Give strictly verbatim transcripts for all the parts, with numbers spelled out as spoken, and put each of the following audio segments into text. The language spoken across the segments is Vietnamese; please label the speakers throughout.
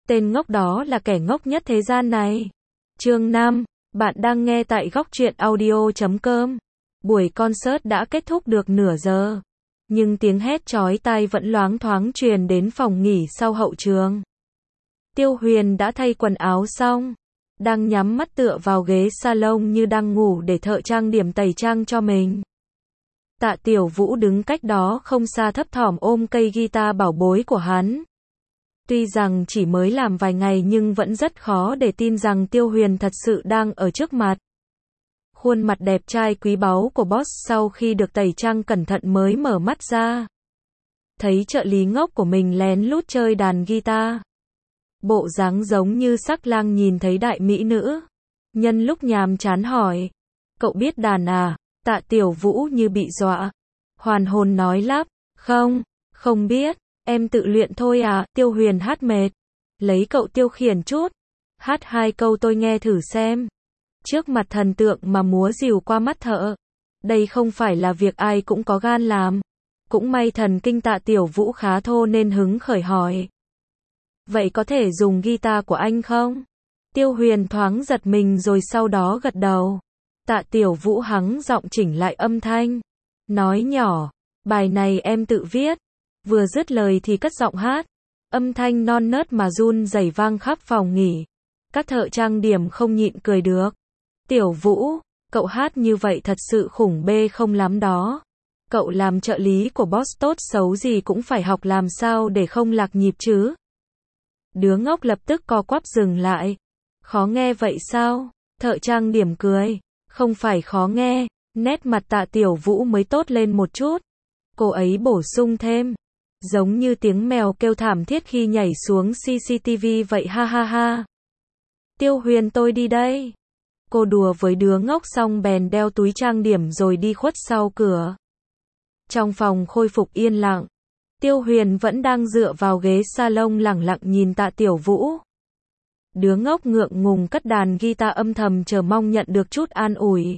Speaker 1: Tên ngốc đó là kẻ ngốc nhất thế gian này. Chương năm, bạn đang nghe tại góc truyện audio chấm com. Buổi concert đã kết thúc được nửa giờ, nhưng tiếng hét chói tai vẫn loáng thoáng truyền đến phòng nghỉ sau hậu trường. Tiêu Huyền đã thay quần áo xong, đang nhắm mắt tựa vào ghế salon như đang ngủ để thợ trang điểm tẩy trang cho mình. Tạ Tiểu Vũ đứng cách đó không xa thấp thỏm ôm cây guitar bảo bối của hắn. Tuy rằng chỉ mới làm vài ngày nhưng vẫn rất khó để tin rằng Tiêu Huyền thật sự đang ở trước mặt. Khuôn mặt đẹp trai quý báu của boss sau khi được tẩy trang cẩn thận mới mở mắt ra. Thấy trợ lý ngốc của mình lén lút chơi đàn guitar. Bộ dáng giống như sắc lang nhìn thấy đại mỹ nữ. Nhân lúc nhàm chán hỏi, cậu biết đàn à? Tạ Tiểu Vũ như bị dọa. Hoàn hồn nói lắp, không, không biết, em tự luyện thôi à. Tiêu Huyền hát mệt, lấy cậu tiêu khiển chút, hát hai câu tôi nghe thử xem. Trước mặt thần tượng mà múa rìu qua mắt thợ, đây không phải là việc ai cũng có gan làm. Cũng may thần kinh Tạ Tiểu Vũ khá thô nên hứng khởi hỏi, vậy có thể dùng guitar của anh không? Tiêu Huyền thoáng giật mình rồi sau đó gật đầu. Tạ Tiểu Vũ hắng giọng chỉnh lại âm thanh, nói nhỏ, bài này em tự viết. Vừa dứt lời thì cất giọng hát, âm thanh non nớt mà run rẩy vang khắp phòng nghỉ. Các thợ trang điểm không nhịn cười được. Tiểu Vũ, cậu hát như vậy thật sự khủng bê không lắm đó. Cậu làm trợ lý của boss tốt xấu gì cũng phải học làm sao để không lạc nhịp chứ. Đứa ngốc lập tức co quắp dừng lại. Khó nghe vậy sao? Thợ trang điểm cười. Không phải khó nghe, nét mặt Tạ Tiểu Vũ mới tốt lên một chút. Cô ấy bổ sung thêm, giống như tiếng mèo kêu thảm thiết khi nhảy xuống xê xê tê vê vậy ha ha ha. Tiêu Huyền tôi đi đây. Cô đùa với đứa ngốc xong bèn đeo túi trang điểm rồi đi khuất sau cửa. Trong phòng khôi phục yên lặng, Tiêu Huyền vẫn đang dựa vào ghế salon lẳng lặng nhìn Tạ Tiểu Vũ. Đứa ngốc ngượng ngùng cất đàn guitar âm thầm chờ mong nhận được chút an ủi.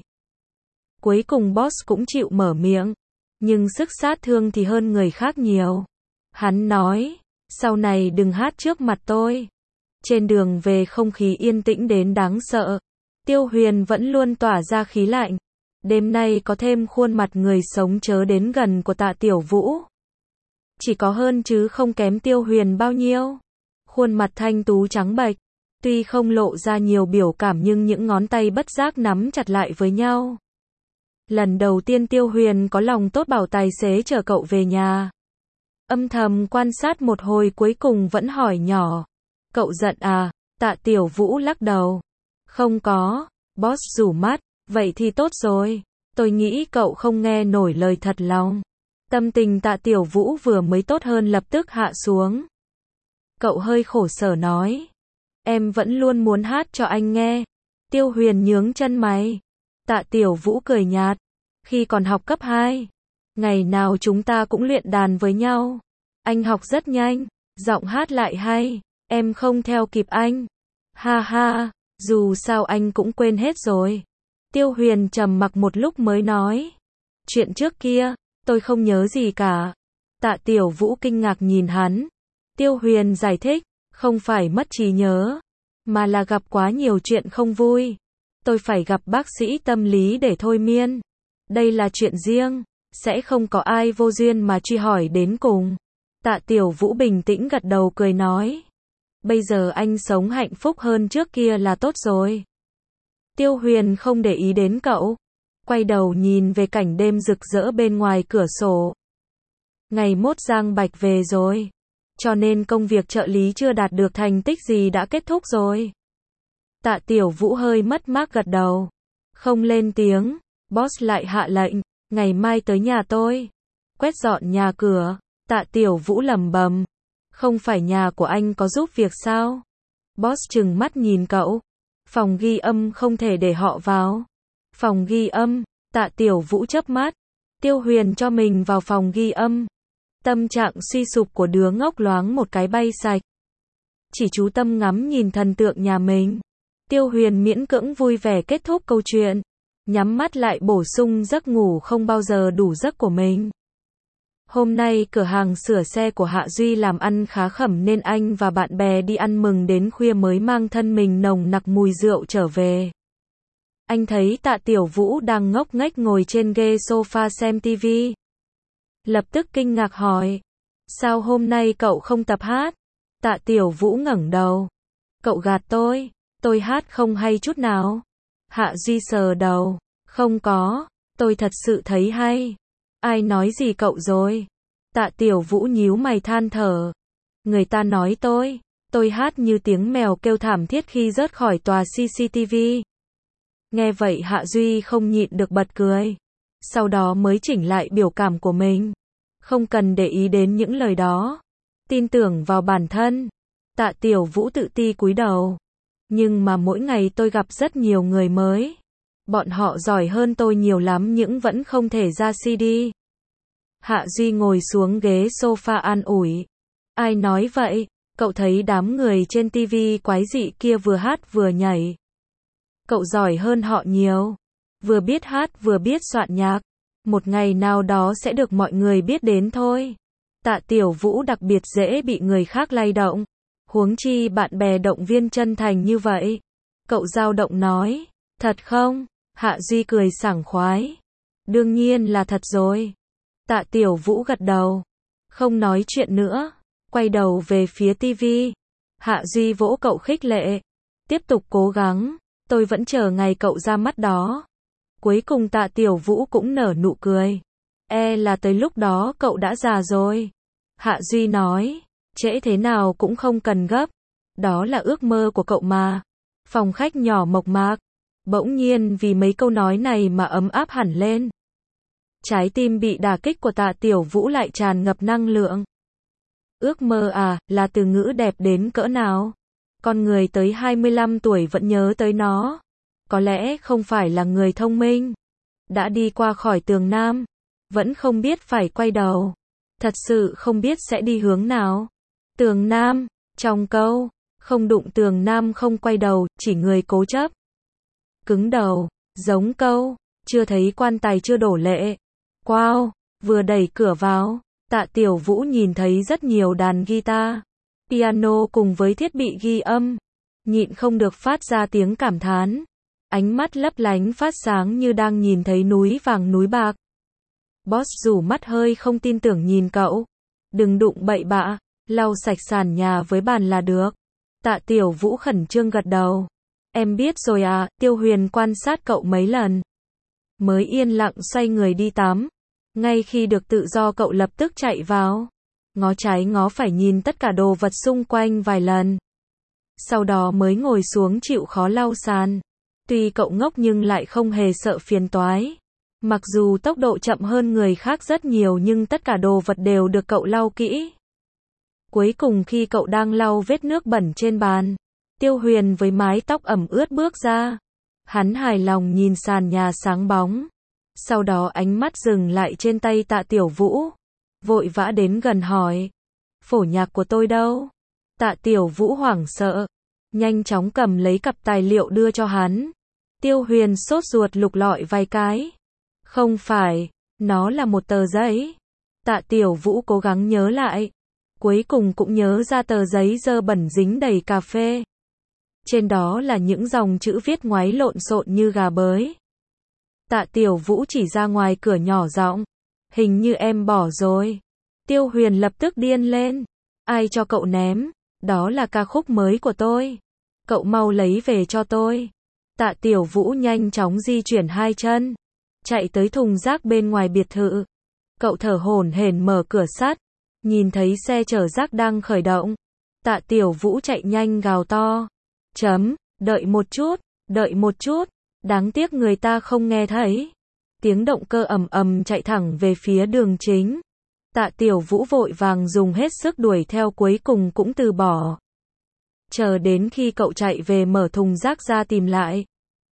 Speaker 1: Cuối cùng boss cũng chịu mở miệng, nhưng sức sát thương thì hơn người khác nhiều. Hắn nói, sau này đừng hát trước mặt tôi. Trên đường về không khí yên tĩnh đến đáng sợ. Tiêu Huyền vẫn luôn tỏa ra khí lạnh. Đêm nay có thêm khuôn mặt người sống chớ đến gần của Tạ Tiểu Vũ. Chỉ có hơn chứ không kém Tiêu Huyền bao nhiêu. Khuôn mặt thanh tú trắng bệch. Tuy không lộ ra nhiều biểu cảm nhưng những ngón tay bất giác nắm chặt lại với nhau. Lần đầu tiên Tiêu Huyền có lòng tốt bảo tài xế chở cậu về nhà. Âm thầm quan sát một hồi cuối cùng vẫn hỏi nhỏ, cậu giận à? Tạ Tiểu Vũ lắc đầu. Không có. Boss rủ mắt, vậy thì tốt rồi. Tôi nghĩ cậu không nghe nổi lời thật lòng. Tâm tình Tạ Tiểu Vũ vừa mới tốt hơn lập tức hạ xuống. Cậu hơi khổ sở nói, em vẫn luôn muốn hát cho anh nghe. Tiêu Huyền nhướng chân mày. Tạ Tiểu Vũ cười nhạt, khi còn học cấp hai, ngày nào chúng ta cũng luyện đàn với nhau. Anh học rất nhanh, giọng hát lại hay, em không theo kịp anh. Ha ha, dù sao anh cũng quên hết rồi. Tiêu Huyền trầm mặc một lúc mới nói, chuyện trước kia, tôi không nhớ gì cả. Tạ Tiểu Vũ kinh ngạc nhìn hắn. Tiêu Huyền giải thích, không phải mất trí nhớ, mà là gặp quá nhiều chuyện không vui. Tôi phải gặp bác sĩ tâm lý để thôi miên. Đây là chuyện riêng, sẽ không có ai vô duyên mà truy hỏi đến cùng. Tạ Tiểu Vũ bình tĩnh gật đầu cười nói, bây giờ anh sống hạnh phúc hơn trước kia là tốt rồi. Tiêu Huyền không để ý đến cậu, quay đầu nhìn về cảnh đêm rực rỡ bên ngoài cửa sổ. Ngày mốt Giang Bạch về rồi, cho nên công việc trợ lý chưa đạt được thành tích gì đã kết thúc rồi. Tạ Tiểu Vũ hơi mất mát gật đầu, không lên tiếng. Boss lại hạ lệnh, ngày mai tới nhà tôi, quét dọn nhà cửa. Tạ Tiểu Vũ lẩm bẩm, không phải nhà của anh có giúp việc sao? Boss trừng mắt nhìn cậu, phòng ghi âm không thể để họ vào. Phòng ghi âm? Tạ Tiểu Vũ chớp mắt. Tiêu Huyền cho mình vào phòng ghi âm. Tâm trạng suy sụp của đứa ngốc loáng một cái bay sạch. Chỉ chú tâm ngắm nhìn thần tượng nhà mình. Tiêu Huyền miễn cưỡng vui vẻ kết thúc câu chuyện, nhắm mắt lại bổ sung giấc ngủ không bao giờ đủ giấc của mình. Hôm nay cửa hàng sửa xe của Hạ Duy làm ăn khá khẩm nên anh và bạn bè đi ăn mừng đến khuya mới mang thân mình nồng nặc mùi rượu trở về. Anh thấy Tạ Tiểu Vũ đang ngốc nghếch ngồi trên ghế sofa xem tivi. Lập tức kinh ngạc hỏi, sao hôm nay cậu không tập hát? Tạ Tiểu Vũ ngẩng đầu. Cậu gạt tôi, tôi hát không hay chút nào. Hạ Duy sờ đầu, không có, tôi thật sự thấy hay. Ai nói gì cậu rồi? Tạ Tiểu Vũ nhíu mày than thở. Người ta nói tôi, tôi hát như tiếng mèo kêu thảm thiết khi rớt khỏi tòa xê xê tê vê. Nghe vậy Hạ Duy không nhịn được bật cười. Sau đó mới chỉnh lại biểu cảm của mình. Không cần để ý đến những lời đó. Tin tưởng vào bản thân. Tạ Tiểu Vũ tự ti cúi đầu. Nhưng mà mỗi ngày tôi gặp rất nhiều người mới. Bọn họ giỏi hơn tôi nhiều lắm nhưng vẫn không thể ra xê đê. Hạ Duy ngồi xuống ghế sofa an ủi. Ai nói vậy? Cậu thấy đám người trên tivi quái dị kia vừa hát vừa nhảy. Cậu giỏi hơn họ nhiều. Vừa biết hát vừa biết soạn nhạc. Một ngày nào đó sẽ được mọi người biết đến thôi. Tạ Tiểu Vũ đặc biệt dễ bị người khác lay động. Huống chi bạn bè động viên chân thành như vậy. Cậu dao động nói. Thật không? Hạ Duy cười sảng khoái. Đương nhiên là thật rồi. Tạ Tiểu Vũ gật đầu. Không nói chuyện nữa. Quay đầu về phía tivi. Hạ Duy vỗ cậu khích lệ. Tiếp tục cố gắng. Tôi vẫn chờ ngày cậu ra mắt đó. Cuối cùng Tạ Tiểu Vũ cũng nở nụ cười. E là tới lúc đó cậu đã già rồi. Hạ Duy nói. Trễ thế nào cũng không cần gấp. Đó là ước mơ của cậu mà. Phòng khách nhỏ mộc mạc. Bỗng nhiên vì mấy câu nói này mà ấm áp hẳn lên. Trái tim bị đả kích của Tạ Tiểu Vũ lại tràn ngập năng lượng. Ước mơ à, là từ ngữ đẹp đến cỡ nào? Con người tới hai mươi lăm tuổi vẫn nhớ tới nó. Có lẽ không phải là người thông minh. Đã đi qua khỏi tường Nam. Vẫn không biết phải quay đầu. Thật sự không biết sẽ đi hướng nào. Tường Nam, trong câu, không đụng tường Nam không quay đầu, chỉ người cố chấp. Cứng đầu, giống câu, chưa thấy quan tài chưa đổ lệ. Wow, vừa đẩy cửa vào, Tạ Tiểu Vũ nhìn thấy rất nhiều đàn guitar, piano cùng với thiết bị ghi âm. Nhịn không được phát ra tiếng cảm thán. Ánh mắt lấp lánh phát sáng như đang nhìn thấy núi vàng núi bạc. Boss rủ mắt hơi không tin tưởng nhìn cậu. Đừng đụng bậy bạ, lau sạch sàn nhà với bàn là được. Tạ Tiểu Vũ khẩn trương gật đầu. Em biết rồi à, Tiêu Huyền quan sát cậu mấy lần. Mới yên lặng xoay người đi tắm. Ngay khi được tự do cậu lập tức chạy vào. Ngó trái ngó phải nhìn tất cả đồ vật xung quanh vài lần. Sau đó mới ngồi xuống chịu khó lau sàn. Tuy cậu ngốc nhưng lại không hề sợ phiền toái. Mặc dù tốc độ chậm hơn người khác rất nhiều nhưng tất cả đồ vật đều được cậu lau kỹ. Cuối cùng khi cậu đang lau vết nước bẩn trên bàn, Tiêu Huyền với mái tóc ẩm ướt bước ra. Hắn hài lòng nhìn sàn nhà sáng bóng. Sau đó ánh mắt dừng lại trên tay Tạ Tiểu Vũ. Vội vã đến gần hỏi. Phổ nhạc của tôi đâu? Tạ Tiểu Vũ hoảng sợ. Nhanh chóng cầm lấy cặp tài liệu đưa cho hắn. Tiêu Huyền sốt ruột lục lọi vài cái. Không phải, nó là một tờ giấy. Tạ Tiểu Vũ cố gắng nhớ lại. Cuối cùng cũng nhớ ra tờ giấy dơ bẩn dính đầy cà phê. Trên đó là những dòng chữ viết ngoáy lộn xộn như gà bới. Tạ Tiểu Vũ chỉ ra ngoài cửa nhỏ giọng. Hình như em bỏ rồi. Tiêu Huyền lập tức điên lên. Ai cho cậu ném? Đó là ca khúc mới của tôi. Cậu mau lấy về cho tôi. Tạ Tiểu Vũ nhanh chóng di chuyển hai chân. Chạy tới thùng rác bên ngoài biệt thự. Cậu thở hổn hển mở cửa sắt. Nhìn thấy xe chở rác đang khởi động. Tạ Tiểu Vũ chạy nhanh gào to. Chấm, đợi một chút, đợi một chút. Đáng tiếc người ta không nghe thấy. Tiếng động cơ ầm ầm chạy thẳng về phía đường chính. Tạ Tiểu Vũ vội vàng dùng hết sức đuổi theo cuối cùng cũng từ bỏ. Chờ đến khi cậu chạy về mở thùng rác ra tìm lại.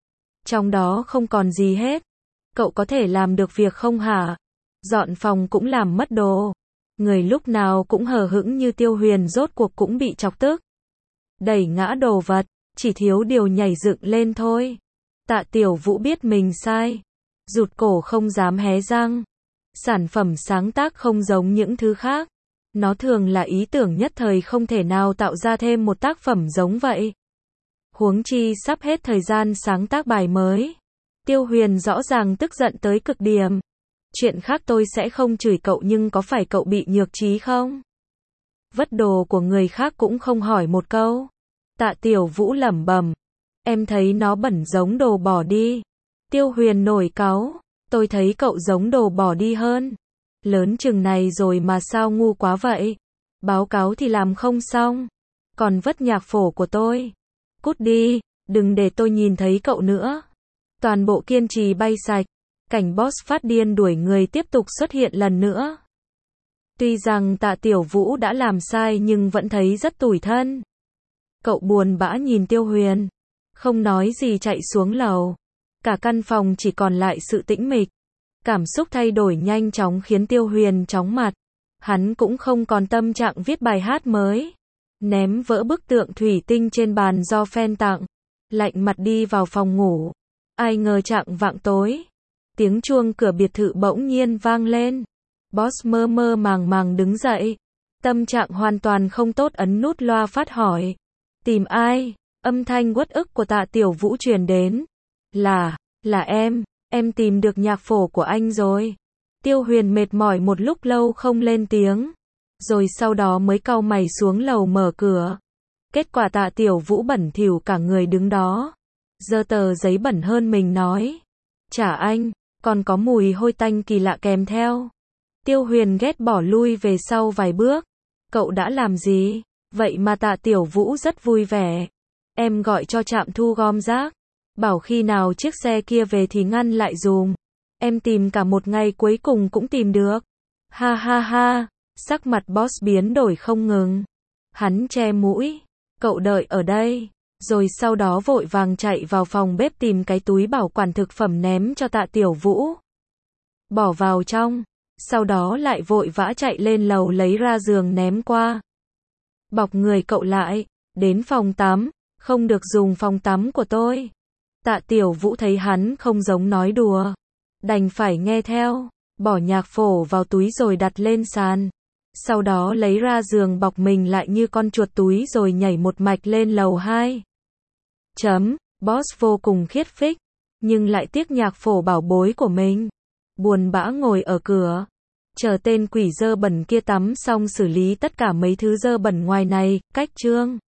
Speaker 1: Trong đó không còn gì hết. Cậu có thể làm được việc không hả? Dọn phòng cũng làm mất đồ. Người lúc nào cũng hờ hững như Tiêu Huyền rốt cuộc cũng bị chọc tức. Đẩy ngã đồ vật, chỉ thiếu điều nhảy dựng lên thôi. Tạ Tiểu Vũ biết mình sai. Rụt cổ không dám hé răng. Sản phẩm sáng tác không giống những thứ khác. Nó thường là ý tưởng nhất thời không thể nào tạo ra thêm một tác phẩm giống vậy. Huống chi sắp hết thời gian sáng tác bài mới. Tiêu Huyền rõ ràng tức giận tới cực điểm. Chuyện khác tôi sẽ không chửi cậu nhưng có phải cậu bị nhược trí không? Vất đồ của người khác cũng không hỏi một câu. Tạ Tiểu Vũ lẩm bẩm. Em thấy nó bẩn giống đồ bỏ đi. Tiêu Huyền nổi cáu. Tôi thấy cậu giống đồ bỏ đi hơn. Lớn chừng này rồi mà sao ngu quá vậy? Báo cáo thì làm không xong. Còn vất nhạc phổ của tôi. Cút đi, đừng để tôi nhìn thấy cậu nữa. Toàn bộ kiên trì bay sạch. Cảnh boss phát điên đuổi người tiếp tục xuất hiện lần nữa. Tuy rằng Tạ Tiểu Vũ đã làm sai nhưng vẫn thấy rất tủi thân. Cậu buồn bã nhìn Tiêu Huyền. Không nói gì chạy xuống lầu. Cả căn phòng chỉ còn lại sự tĩnh mịch. Cảm xúc thay đổi nhanh chóng khiến Tiêu Huyền chóng mặt. Hắn cũng không còn tâm trạng viết bài hát mới. Ném vỡ bức tượng thủy tinh trên bàn do fan tặng. Lạnh mặt đi vào phòng ngủ. Ai ngờ chạng vạng tối. Tiếng chuông cửa biệt thự bỗng nhiên vang lên. Boss mơ mơ màng màng đứng dậy. Tâm trạng hoàn toàn không tốt ấn nút loa phát hỏi. Tìm ai? Âm thanh uất ức của Tạ Tiểu Vũ truyền đến. Là, là em, em tìm được nhạc phổ của anh rồi. Tiêu Huyền mệt mỏi một lúc lâu không lên tiếng. Rồi sau đó mới cau mày xuống lầu mở cửa. Kết quả Tạ Tiểu Vũ bẩn thỉu cả người đứng đó. Giơ tờ giấy bẩn hơn mình nói. Chả anh, còn có mùi hôi tanh kỳ lạ kèm theo. Tiêu Huyền ghét bỏ lui về sau vài bước. Cậu đã làm gì? Vậy mà Tạ Tiểu Vũ rất vui vẻ. Em gọi cho trạm thu gom rác. Bảo khi nào chiếc xe kia về thì ngăn lại dùm. Em tìm cả một ngày cuối cùng cũng tìm được. Ha ha ha, sắc mặt boss biến đổi không ngừng. Hắn che mũi. Cậu đợi ở đây. Rồi sau đó vội vàng chạy vào phòng bếp tìm cái túi bảo quản thực phẩm ném cho Tạ Tiểu Vũ. Bỏ vào trong. Sau đó lại vội vã chạy lên lầu lấy ra giường ném qua. Bọc người cậu lại. Đến phòng tắm. Không được dùng phòng tắm của tôi. Tạ Tiểu Vũ thấy hắn không giống nói đùa. Đành phải nghe theo. Bỏ nhạc phổ vào túi rồi đặt lên sàn. Sau đó lấy ra giường bọc mình lại như con chuột túi rồi nhảy một mạch lên lầu hai. Chấm, boss vô cùng khiết phích. Nhưng lại tiếc nhạc phổ bảo bối của mình. Buồn bã ngồi ở cửa. Chờ tên quỷ dơ bẩn kia tắm xong xử lý tất cả mấy thứ dơ bẩn ngoài này, cách chương.